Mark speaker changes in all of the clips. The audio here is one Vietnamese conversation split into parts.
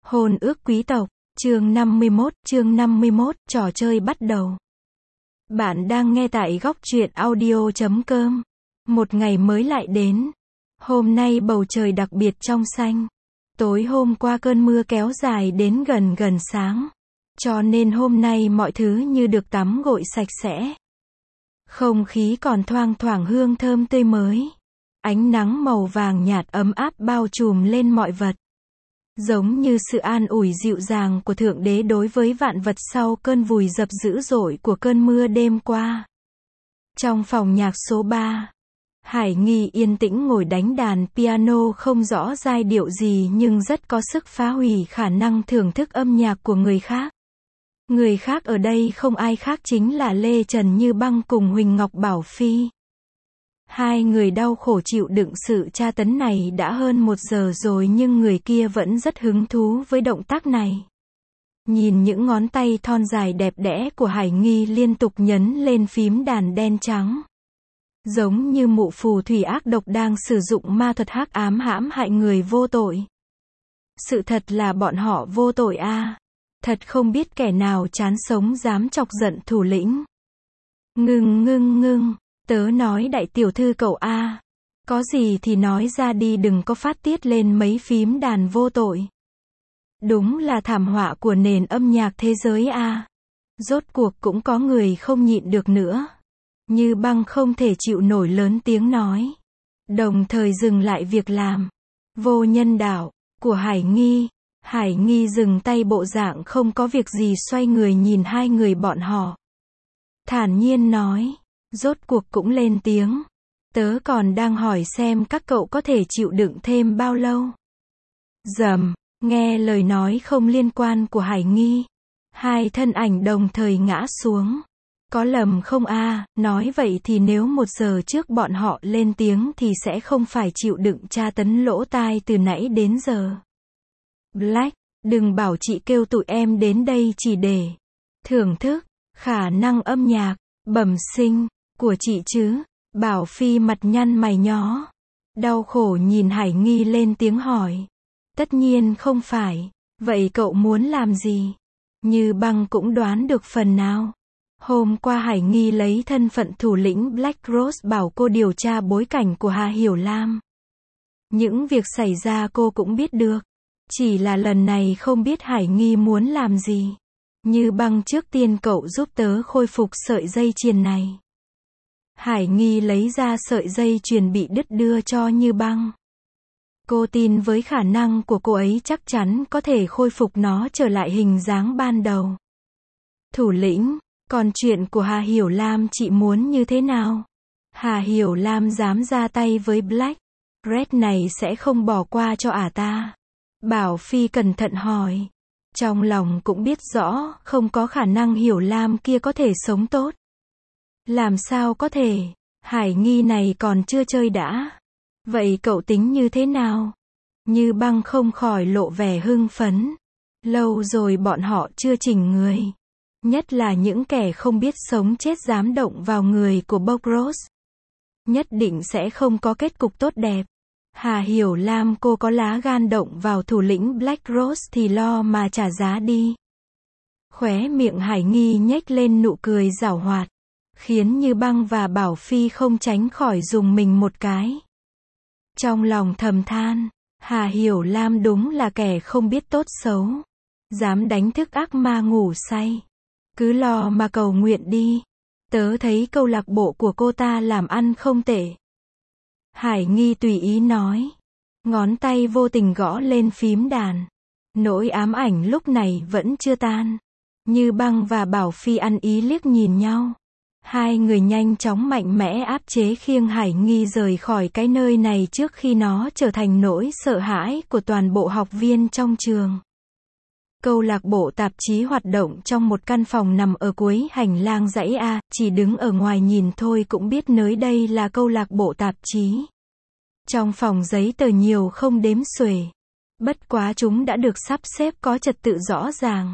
Speaker 1: Hôn ước quý tộc, chương 51, trò chơi bắt đầu. Bạn đang nghe tại góc truyện audio.com. Một ngày mới lại đến. Hôm nay bầu trời đặc biệt trong xanh. Tối hôm qua cơn mưa kéo dài đến gần sáng. Cho nên hôm nay mọi thứ như được tắm gội sạch sẽ. Không khí còn thoang thoảng hương thơm tươi mới. Ánh nắng màu vàng nhạt ấm áp bao trùm lên mọi vật. Giống như sự an ủi dịu dàng của Thượng Đế đối với vạn vật sau cơn vùi dập dữ dội của cơn mưa đêm qua. Trong phòng nhạc số 3, Hải Nghi yên tĩnh ngồi đánh đàn piano không rõ giai điệu gì nhưng rất có sức phá hủy khả năng thưởng thức âm nhạc của người khác. Người khác ở đây không ai khác chính là Lê Trần Như Băng cùng Huỳnh Ngọc Bảo Phi. Hai người đau khổ chịu đựng sự tra tấn này đã hơn 1 giờ rồi nhưng người kia vẫn rất hứng thú với động tác này. Nhìn những ngón tay thon dài đẹp đẽ của Hải Nghi liên tục nhấn lên phím đàn đen trắng. Giống như mụ phù thủy ác độc đang sử dụng ma thuật hắc ám hãm hại người vô tội. Sự thật là bọn họ vô tội à. Thật không biết kẻ nào chán sống dám chọc giận thủ lĩnh. Ngưng. Tớ nói đại tiểu thư cậu a, có gì thì nói ra đi đừng có phát tiết lên mấy phím đàn vô tội. Đúng là thảm họa của nền âm nhạc thế giới a. Rốt cuộc cũng có người không nhịn được nữa. Như Băng không thể chịu nổi lớn tiếng nói. Đồng thời dừng lại việc làm vô nhân đạo của Hải Nghi. Hải Nghi dừng tay bộ dạng không có việc gì xoay người nhìn hai người bọn họ. Thản nhiên nói. Rốt cuộc cũng lên tiếng. Tớ còn đang hỏi xem các cậu có thể chịu đựng thêm bao lâu. Rầm, nghe lời nói không liên quan của Hải Nghi. Hai thân ảnh đồng thời ngã xuống. Có lầm không a? Nói vậy thì nếu 1 giờ trước bọn họ lên tiếng thì sẽ không phải chịu đựng tra tấn lỗ tai từ nãy đến giờ. Black, đừng bảo chị kêu tụi em đến đây chỉ để thưởng thức khả năng âm nhạc bẩm sinh của chị chứ. Bảo Phi mặt nhăn mày nhó. Đau khổ nhìn Hải Nghi lên tiếng hỏi. Tất nhiên không phải. Vậy cậu muốn làm gì? Như Băng cũng đoán được phần nào. Hôm qua Hải Nghi lấy thân phận thủ lĩnh Black Rose bảo cô điều tra bối cảnh của Hà Hiểu Lam. Những việc xảy ra cô cũng biết được. Chỉ là lần này không biết Hải Nghi muốn làm gì. Như Băng trước tiên cậu giúp tớ khôi phục sợi dây chuyền này. Hải Nghi lấy ra sợi dây chuyền bị đứt đưa cho Như Băng. Cô tin với khả năng của cô ấy chắc chắn có thể khôi phục nó trở lại hình dáng ban đầu. Thủ lĩnh, còn chuyện của Hà Hiểu Lam chị muốn như thế nào? Hà Hiểu Lam dám ra tay với Black Red này sẽ không bỏ qua cho ả ta. Bảo Phi cẩn thận hỏi. Trong lòng cũng biết rõ, không có khả năng Hiểu Lam kia có thể sống tốt. Làm sao có thể? Hải Nghi này còn chưa chơi đã. Vậy cậu tính như thế nào? Như Băng không khỏi lộ vẻ hưng phấn. Lâu rồi bọn họ chưa chỉnh người. Nhất là những kẻ không biết sống chết dám động vào người của Black Rose. Nhất định sẽ không có kết cục tốt đẹp. Hà Hiểu Lam cô có lá gan động vào thủ lĩnh Black Rose thì lo mà trả giá đi. Khóe miệng Hải Nghi nhếch lên nụ cười giảo hoạt. Khiến Như Băng và Bảo Phi không tránh khỏi dùng mình một cái. Trong lòng thầm than, Hà Hiểu Lam đúng là kẻ không biết tốt xấu. Dám đánh thức ác ma ngủ say. Cứ lo mà cầu nguyện đi. Tớ thấy câu lạc bộ của cô ta làm ăn không tệ. Hải Nghi tùy ý nói. Ngón tay vô tình gõ lên phím đàn. Nỗi ám ảnh lúc này vẫn chưa tan. Như Băng và Bảo Phi ăn ý liếc nhìn nhau. Hai người nhanh chóng mạnh mẽ áp chế khiêng Hải Nghi rời khỏi cái nơi này trước khi nó trở thành nỗi sợ hãi của toàn bộ học viên trong trường. Câu lạc bộ tạp chí hoạt động trong một căn phòng nằm ở cuối hành lang dãy A, chỉ đứng ở ngoài nhìn thôi cũng biết nơi đây là câu lạc bộ tạp chí. Trong phòng giấy tờ nhiều không đếm xuể. Bất quá chúng đã được sắp xếp có trật tự rõ ràng.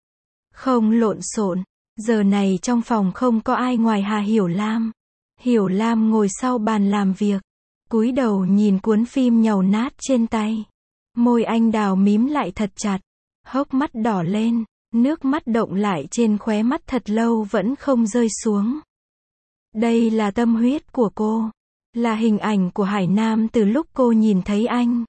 Speaker 1: Không lộn xộn. Giờ này trong phòng không có ai ngoài Hà Hiểu Lam. Hiểu Lam ngồi sau bàn làm việc. Cúi đầu nhìn cuốn phim nhàu nát trên tay. Môi anh đào mím lại thật chặt. Hốc mắt đỏ lên, nước mắt đọng lại trên khóe mắt thật lâu vẫn không rơi xuống. Đây là tâm huyết của cô, là hình ảnh của Hải Nam từ lúc cô nhìn thấy anh.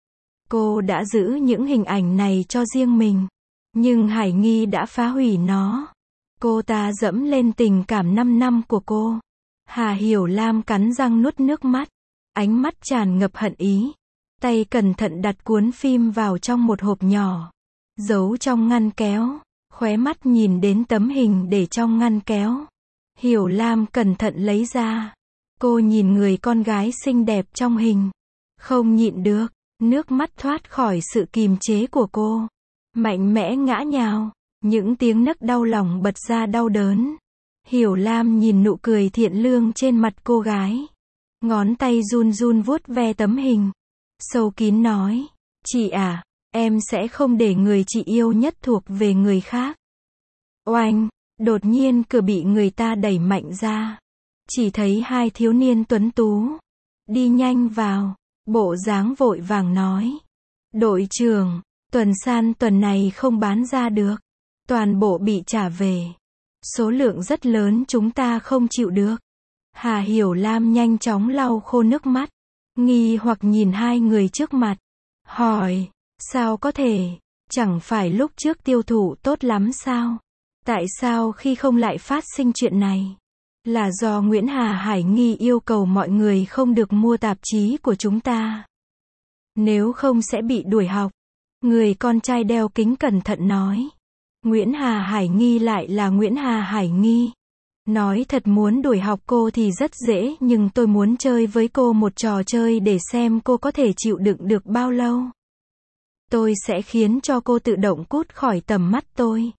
Speaker 1: Cô đã giữ những hình ảnh này cho riêng mình, nhưng Hải Nghi đã phá hủy nó. Cô ta dẫm lên tình cảm 5 năm của cô. Hà Hiểu Lam cắn răng nuốt nước mắt, ánh mắt tràn ngập hận ý. Tay cẩn thận đặt cuốn phim vào trong một hộp nhỏ, giấu trong ngăn kéo, khóe mắt nhìn đến tấm hình để trong ngăn kéo. Hiểu Lam cẩn thận lấy ra. Cô nhìn người con gái xinh đẹp trong hình, không nhịn được, nước mắt thoát khỏi sự kìm chế của cô, mạnh mẽ ngã nhào, những tiếng nấc đau lòng bật ra đau đớn. Hiểu Lam nhìn nụ cười thiện lương trên mặt cô gái, ngón tay run run vuốt ve tấm hình, sâu kín nói, chị à, em sẽ không để người chị yêu nhất thuộc về người khác. Oanh, đột nhiên cửa bị người ta đẩy mạnh ra. Chỉ thấy hai thiếu niên tuấn tú đi nhanh vào, bộ dáng vội vàng nói, đội trưởng, tuần san tuần này không bán ra được, toàn bộ bị trả về, số lượng rất lớn chúng ta không chịu được. Hà Hiểu Lam nhanh chóng lau khô nước mắt, nghi hoặc nhìn hai người trước mặt, hỏi, sao có thể, chẳng phải lúc trước tiêu thụ tốt lắm sao? Tại sao khi không lại phát sinh chuyện này? Là do Nguyễn Hà Hải Nghi yêu cầu mọi người không được mua tạp chí của chúng ta. Nếu không sẽ bị đuổi học. Người con trai đeo kính cẩn thận nói. Nguyễn Hà Hải Nghi lại là Nguyễn Hà Hải Nghi. Nói thật muốn đuổi học cô thì rất dễ, nhưng tôi muốn chơi với cô một trò chơi để xem cô có thể chịu đựng được bao lâu. Tôi sẽ khiến cho cô tự động cút khỏi tầm mắt tôi.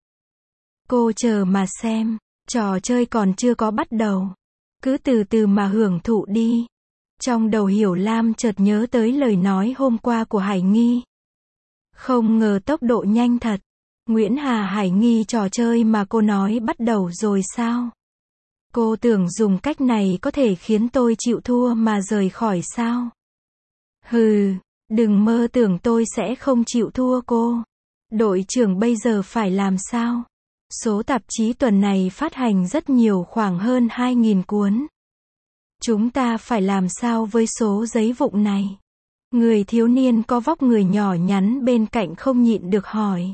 Speaker 1: Cô chờ mà xem. Trò chơi còn chưa có bắt đầu. Cứ từ từ mà hưởng thụ đi. Trong đầu Hiểu Lam chợt nhớ tới lời nói hôm qua của Hải Nghi. Không ngờ tốc độ nhanh thật. Nguyễn Hà Hải Nghi trò chơi mà cô nói bắt đầu rồi sao? Cô tưởng dùng cách này có thể khiến tôi chịu thua mà rời khỏi sao? Hừ, đừng mơ tưởng tôi sẽ không chịu thua cô. Đội trưởng bây giờ phải làm sao? Số tạp chí tuần này phát hành rất nhiều, khoảng hơn 2.000 cuốn. Chúng ta phải làm sao với số giấy vụn này? Người thiếu niên có vóc người nhỏ nhắn bên cạnh không nhịn được hỏi.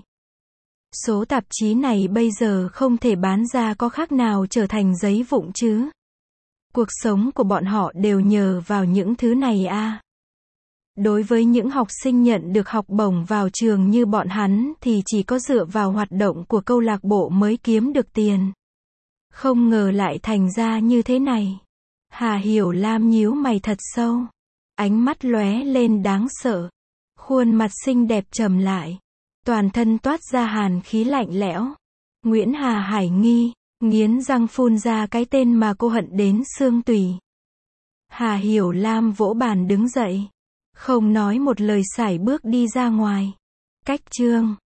Speaker 1: Số tạp chí này bây giờ không thể bán ra, có khác nào trở thành giấy vụn chứ? Cuộc sống của bọn họ đều nhờ vào những thứ này à? Đối với những học sinh nhận được học bổng vào trường như bọn hắn thì chỉ có dựa vào hoạt động của câu lạc bộ mới kiếm được tiền. Không ngờ lại thành ra như thế này. Hà Hiểu Lam nhíu mày thật sâu. Ánh mắt lóe lên đáng sợ. Khuôn mặt xinh đẹp trầm lại. Toàn thân toát ra hàn khí lạnh lẽo. Nguyễn Hà Hải Nghi, nghiến răng phun ra cái tên mà cô hận đến xương tủy. Hà Hiểu Lam vỗ bàn đứng dậy. Không nói một lời sải bước đi ra ngoài. Cách chương